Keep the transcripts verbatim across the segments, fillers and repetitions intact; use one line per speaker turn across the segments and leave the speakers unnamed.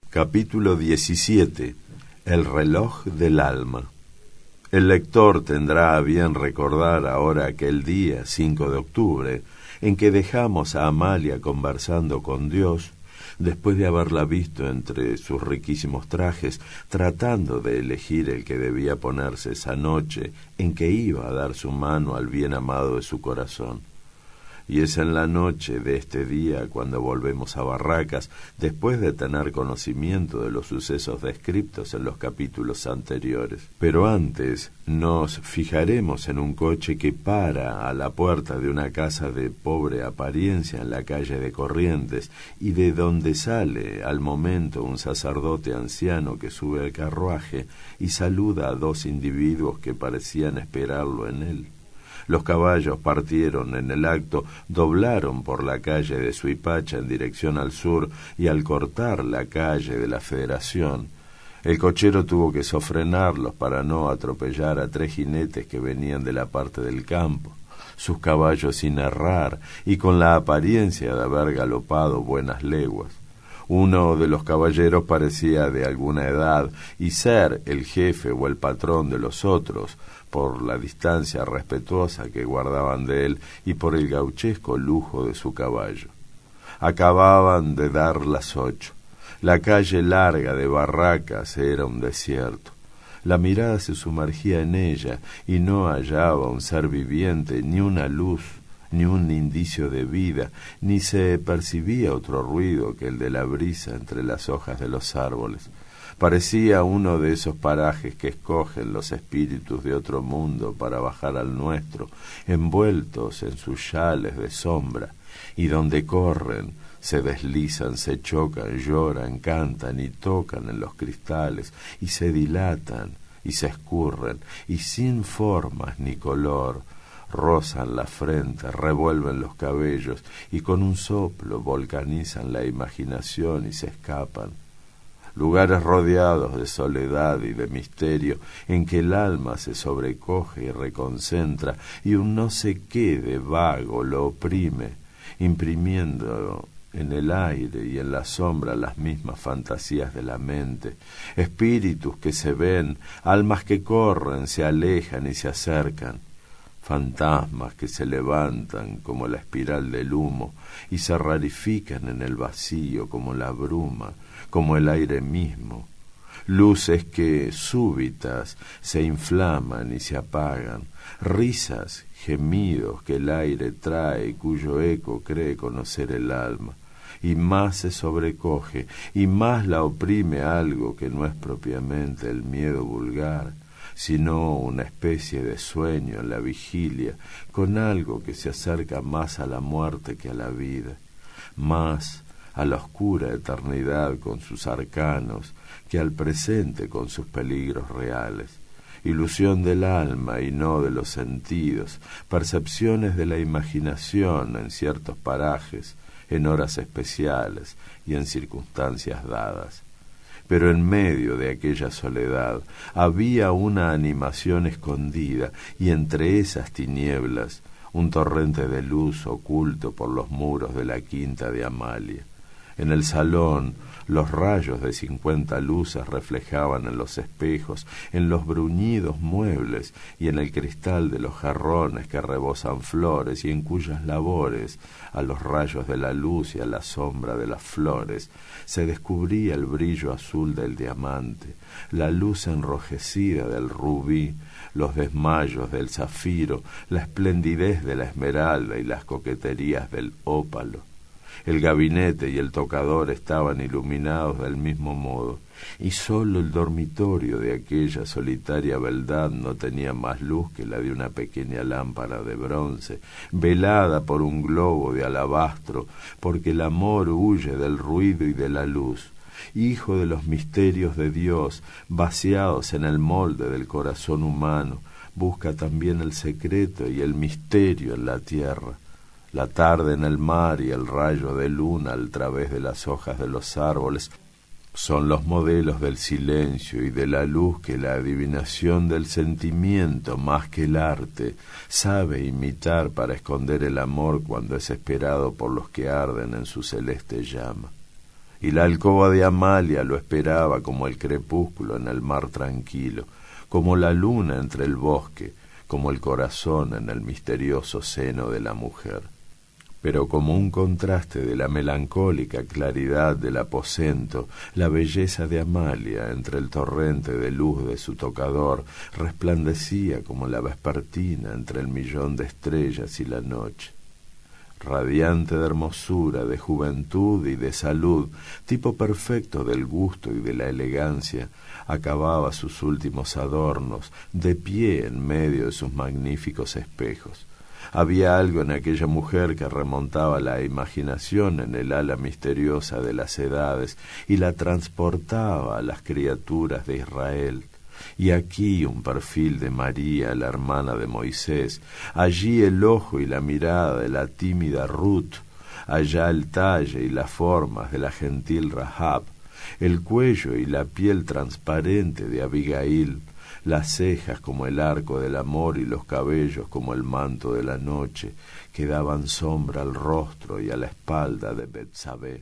Capítulo diecisiete. El reloj del alma. El lector tendrá a bien recordar ahora aquel día, cinco de octubre, en que dejamos a Amalia conversando con Dios, después de haberla visto entre sus riquísimos trajes, tratando de elegir el que debía ponerse esa noche en que iba a dar su mano al bien amado de su corazón. Y es en la noche de este día cuando volvemos a Barracas, después de tener conocimiento de los sucesos descritos en los capítulos anteriores. Pero antes nos fijaremos en un coche que para a la puerta de una casa de pobre apariencia en la calle de Corrientes, y de donde sale al momento un sacerdote anciano que sube al carruaje y saluda a dos individuos que parecían esperarlo en él. Los caballos partieron en el acto, doblaron por la calle de Suipacha en dirección al sur, y al cortar la calle de la Federación, el cochero tuvo que sofrenarlos para no atropellar a tres jinetes que venían de la parte del campo, sus caballos sin errar y con la apariencia de haber galopado buenas leguas. Uno de los caballeros parecía de alguna edad y ser el jefe o el patrón de los otros, por la distancia respetuosa que guardaban de él y por el gauchesco lujo de su caballo. Acababan de dar las ocho. La calle larga de Barracas era un desierto. La mirada se sumergía en ella y no hallaba un ser viviente, ni una luz, ni un indicio de vida, ni se percibía otro ruido que el de la brisa entre las hojas de los árboles. Parecía uno de esos parajes que escogen los espíritus de otro mundo para bajar al nuestro, envueltos en sus yales de sombra, y donde corren, se deslizan, se chocan, lloran, cantan y tocan en los cristales, y se dilatan, y se escurren, y sin formas ni color, rozan la frente, revuelven los cabellos, y con un soplo volcanizan la imaginación y se escapan. Lugares rodeados de soledad y de misterio, en que el alma se sobrecoge y reconcentra, y un no sé qué de vago lo oprime, imprimiendo en el aire y en la sombra las mismas fantasías de la mente, espíritus que se ven, almas que corren, se alejan y se acercan, fantasmas que se levantan como la espiral del humo y se rarifican en el vacío como la bruma, como el aire mismo, luces que súbitas se inflaman y se apagan, risas, gemidos que el aire trae y cuyo eco cree conocer el alma, y más se sobrecoge y más la oprime algo que no es propiamente el miedo vulgar, sino una especie de sueño en la vigilia, con algo que se acerca más a la muerte que a la vida, más a la oscura eternidad con sus arcanos que al presente con sus peligros reales. Ilusión del alma y no de los sentidos, percepciones de la imaginación en ciertos parajes, en horas especiales y en circunstancias dadas. Pero en medio de aquella soledad había una animación escondida, y entre esas tinieblas un torrente de luz oculto por los muros de la quinta de Amalia. En el salón los rayos de cincuenta luces reflejaban en los espejos, en los bruñidos muebles y en el cristal de los jarrones que rebosan flores y en cuyas labores, a los rayos de la luz y a la sombra de las flores, se descubría el brillo azul del diamante, la luz enrojecida del rubí, los desmayos del zafiro, la esplendidez de la esmeralda y las coqueterías del ópalo. El gabinete y el tocador estaban iluminados del mismo modo, y sólo el dormitorio de aquella solitaria beldad no tenía más luz que la de una pequeña lámpara de bronce, velada por un globo de alabastro, porque el amor huye del ruido y de la luz, hijo de los misterios de Dios, vaciados en el molde del corazón humano, busca también el secreto y el misterio en la tierra. La tarde en el mar y el rayo de luna al través de las hojas de los árboles son los modelos del silencio y de la luz que la adivinación del sentimiento, más que el arte, sabe imitar para esconder el amor cuando es esperado por los que arden en su celeste llama. y la alcoba de Amalia lo esperaba como el crepúsculo en el mar tranquilo, como la luna entre el bosque, como el corazón en el misterioso seno de la mujer. Pero como un contraste de la melancólica claridad del aposento, la belleza de Amalia entre el torrente de luz de su tocador resplandecía como la vespertina entre el millón de estrellas y la noche. Radiante de hermosura, de juventud y de salud, tipo perfecto del gusto y de la elegancia, acababa sus últimos adornos, de pie en medio de sus magníficos espejos. Había algo en aquella mujer que remontaba la imaginación en el ala misteriosa de las edades y la transportaba a las criaturas de Israel. Y aquí un perfil de María, la hermana de Moisés, allí el ojo y la mirada de la tímida Ruth, allá el talle y las formas de la gentil Rahab, el cuello y la piel transparente de Abigail, las cejas como el arco del amor y los cabellos como el manto de la noche, que daban sombra al rostro y a la espalda de Betsabé,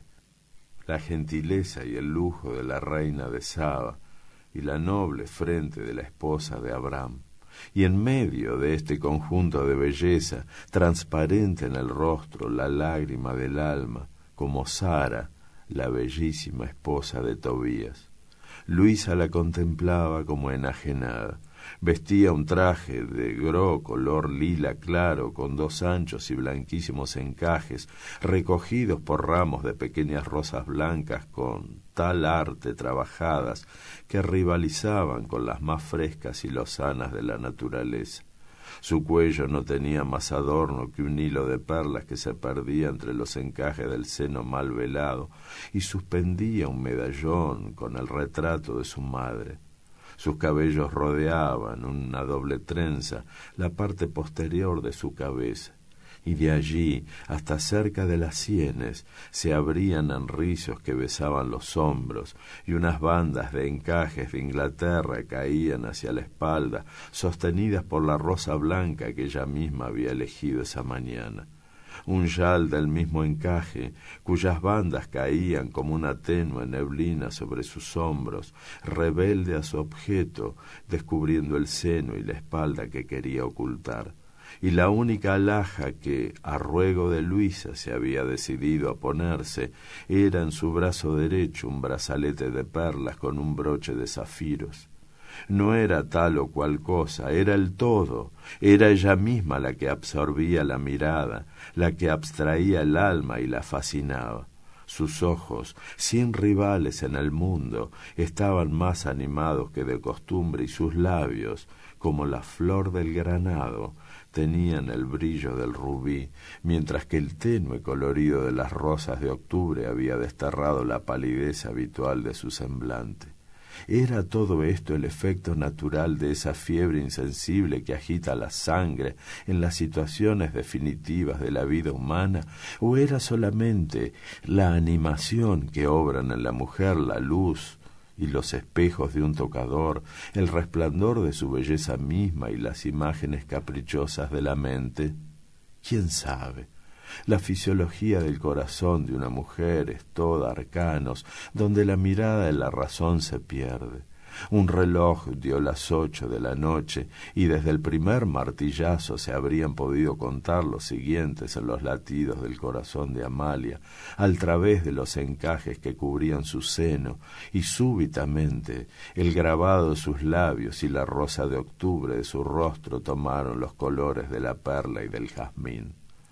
la gentileza y el lujo de la reina de Saba, y la noble frente de la esposa de Abraham. Y en medio de este conjunto de belleza, transparente en el rostro la lágrima del alma, como Sara, la bellísima esposa de Tobías. Luisa la contemplaba como enajenada. Vestía un traje de gros color lila claro, con dos anchos y blanquísimos encajes, recogidos por ramos de pequeñas rosas blancas con tal arte trabajadas que rivalizaban con las más frescas y lozanas de la naturaleza. Su cuello no tenía más adorno que un hilo de perlas que se perdía entre los encajes del seno mal velado, y suspendía un medallón con el retrato de su madre. Sus cabellos rodeaban una doble trenza la parte posterior de su cabeza, y de allí hasta cerca de las sienes se abrían en rizos que besaban los hombros, y unas bandas de encajes de Inglaterra caían hacia la espalda, sostenidas por la rosa blanca que ella misma había elegido esa mañana. Un yal del mismo encaje, cuyas bandas caían como una tenue neblina sobre sus hombros, rebelde a su objeto, descubriendo el seno y la espalda que quería ocultar. Y la única alhaja que, a ruego de Luisa, se había decidido a ponerse, era en su brazo derecho un brazalete de perlas con un broche de zafiros. No era tal o cual cosa, era el todo, era ella misma la que absorbía la mirada, la que abstraía el alma y la fascinaba. Sus ojos, sin rivales en el mundo, estaban más animados que de costumbre, y sus labios, como la flor del granado, tenían el brillo del rubí, mientras que el tenue colorido de las rosas de octubre había desterrado la palidez habitual de su semblante. ¿Era todo esto el efecto natural de esa fiebre insensible que agita la sangre en las situaciones definitivas de la vida humana, o era solamente la animación que obran en la mujer la luz y los espejos de un tocador, el resplandor de su belleza misma y las imágenes caprichosas de la mente? ¿Quién sabe? La fisiología del corazón de una mujer es toda arcanos, donde la mirada de la razón se pierde. Un reloj dio las ocho de la noche, y desde el primer martillazo se habrían podido contar los siguientes en los latidos del corazón de Amalia, al través de los encajes que cubrían su seno, y súbitamente el grabado de sus labios y la rosa de octubre de su rostro tomaron los colores de la perla y del jazmín.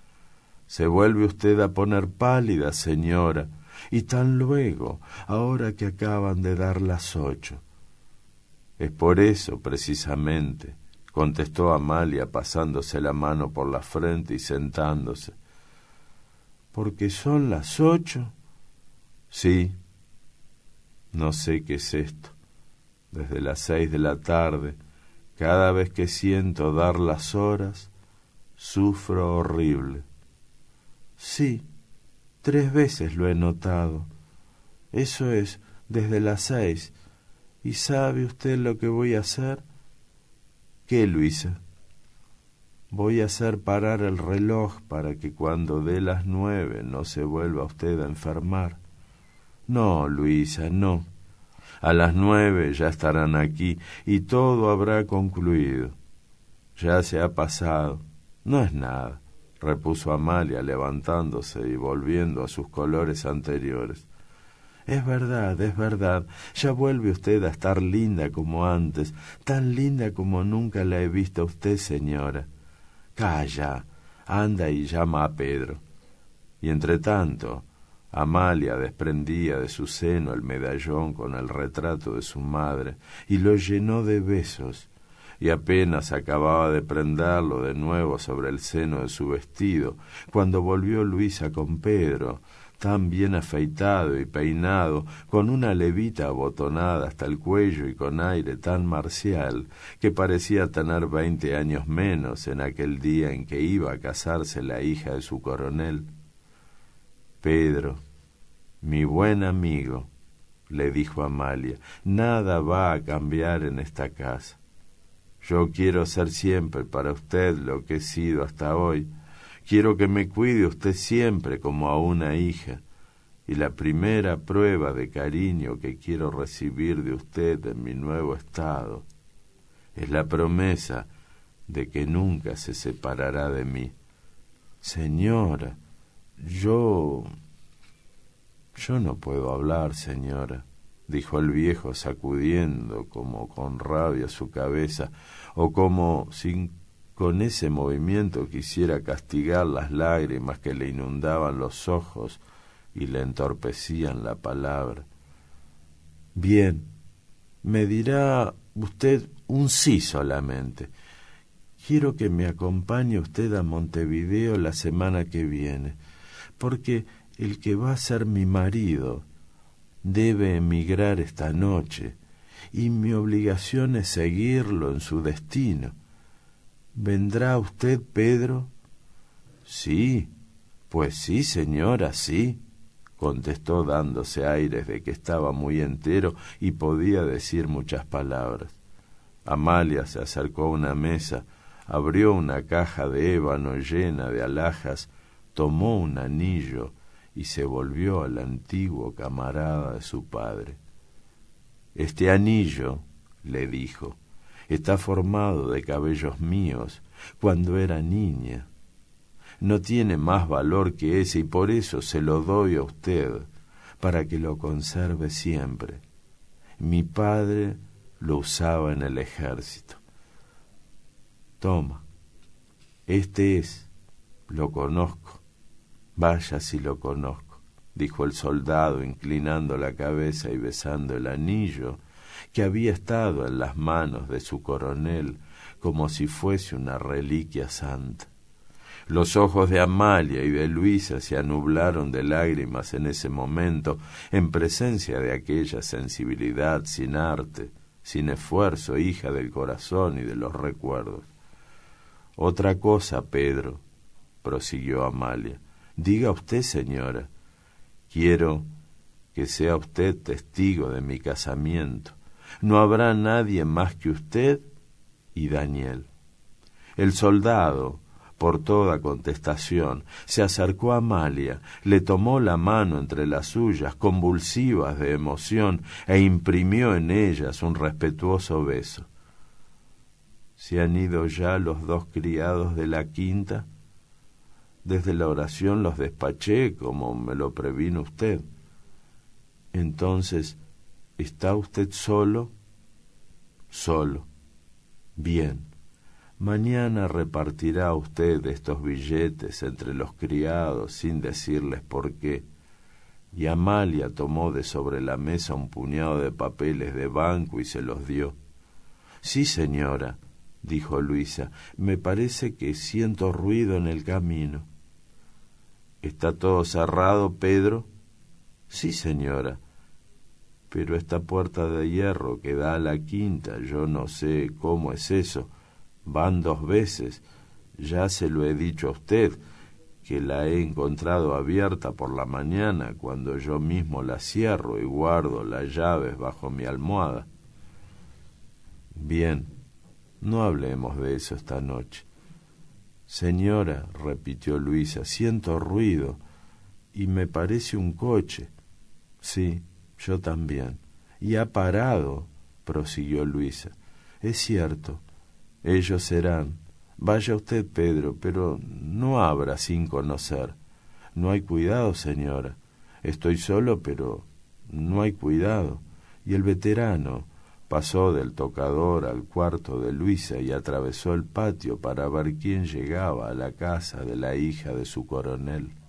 «Se vuelve usted a poner pálida, señora, y tan luego, ahora que acaban de dar las ocho». «Es por eso, precisamente», contestó Amalia, pasándose la mano por la frente y sentándose. «¿Porque son las ocho?» «Sí. No sé qué es esto. Desde las seis de la tarde, cada vez que siento dar las horas, sufro horrible». «Sí, tres veces lo he notado. Eso es, desde las seis. ¿Y sabe usted lo que voy a hacer?» «¿Qué, Luisa?» «Voy a hacer parar el reloj para que cuando dé las nueve no se vuelva usted a enfermar». No, Luisa, no. A las nueve ya estarán aquí y todo habrá concluido. Ya se ha pasado. No es nada, repuso Amalia levantándose y volviendo a sus colores anteriores. Es verdad, es verdad, ya vuelve usted a estar linda como antes, tan linda como nunca la he visto a usted, señora. Calla, anda y llama a Pedro. Y entre tanto, Amalia desprendía de su seno el medallón con el retrato de su madre y lo llenó de besos, y apenas acababa de prenderlo de nuevo sobre el seno de su vestido, cuando volvió Luisa con Pedro, tan bien afeitado y peinado, con una levita abotonada hasta el cuello y con aire tan marcial, que parecía tener veinte años menos en aquel día en que iba a casarse la hija de su coronel. Pedro, mi buen amigo, le dijo Amalia, nada va a cambiar en esta casa. Yo quiero ser siempre para usted lo que he sido hasta hoy. Quiero que me cuide usted siempre como a una hija. Y la primera prueba de cariño que quiero recibir de usted en mi nuevo estado es la promesa de que nunca se separará de mí. Señora, yo... yo no puedo hablar, señora, dijo el viejo sacudiendo como con rabia su cabeza, o como si con ese movimiento quisiera castigar las lágrimas que le inundaban los ojos y le entorpecían la palabra. Bien, me dirá usted un sí solamente. Quiero que me acompañe usted a Montevideo la semana que viene, porque el que va a ser mi marido debe emigrar esta noche, y mi obligación es seguirlo en su destino. ¿Vendrá usted, Pedro? Sí, pues sí, señora, sí, contestó dándose aires de que estaba muy entero y podía decir muchas palabras. Amalia se acercó a una mesa, abrió una caja de ébano llena de alhajas, tomó un anillo y se volvió al antiguo camarada de su padre. Este anillo, le dijo, está formado de cabellos míos cuando era niña. No tiene más valor que ese y por eso se lo doy a usted, para que lo conserve siempre. Mi padre lo usaba en el ejército. Toma, este es, lo conozco. Vaya si lo conozco, dijo el soldado inclinando la cabeza y besando el anillo que había estado en las manos de su coronel como si fuese una reliquia santa. Los ojos de Amalia y de Luisa se anublaron de lágrimas en ese momento, en presencia de aquella sensibilidad sin arte, sin esfuerzo, hija del corazón y de los recuerdos. Otra cosa, Pedro, prosiguió Amalia. Diga usted, señora, quiero que sea usted testigo de mi casamiento. No habrá nadie más que usted y Daniel. El soldado, por toda contestación, se acercó a Amalia, le tomó la mano entre las suyas, convulsivas de emoción, e imprimió en ellas un respetuoso beso. ¿Se han ido ya los dos criados de la quinta? Desde la oración los despaché, como me lo previno usted. Entonces, ¿está usted solo? Solo. Bien. Mañana repartirá usted estos billetes entre los criados sin decirles por qué. Y Amalia tomó de sobre la mesa un puñado de papeles de banco y se los dio. Sí, señora, dijo Luisa, me parece que siento ruido en el camino. ¿Está todo cerrado, Pedro? Sí, señora. Pero esta puerta de hierro que da a la quinta, yo no sé cómo es eso. Van dos veces. Ya se lo he dicho a usted, que la he encontrado abierta por la mañana cuando yo mismo la cierro y guardo las llaves bajo mi almohada. Bien, no hablemos de eso esta noche. Señora, repitió Luisa, siento ruido y me parece un coche. Sí, yo también. Y ha parado, prosiguió Luisa. Es cierto, ellos serán. Vaya usted, Pedro, pero no abra sin conocer. No hay cuidado, señora. Estoy solo, pero no hay cuidado. Y el veterano pasó del tocador al cuarto de Luisa y atravesó el patio para ver quién llegaba a la casa de la hija de su coronel.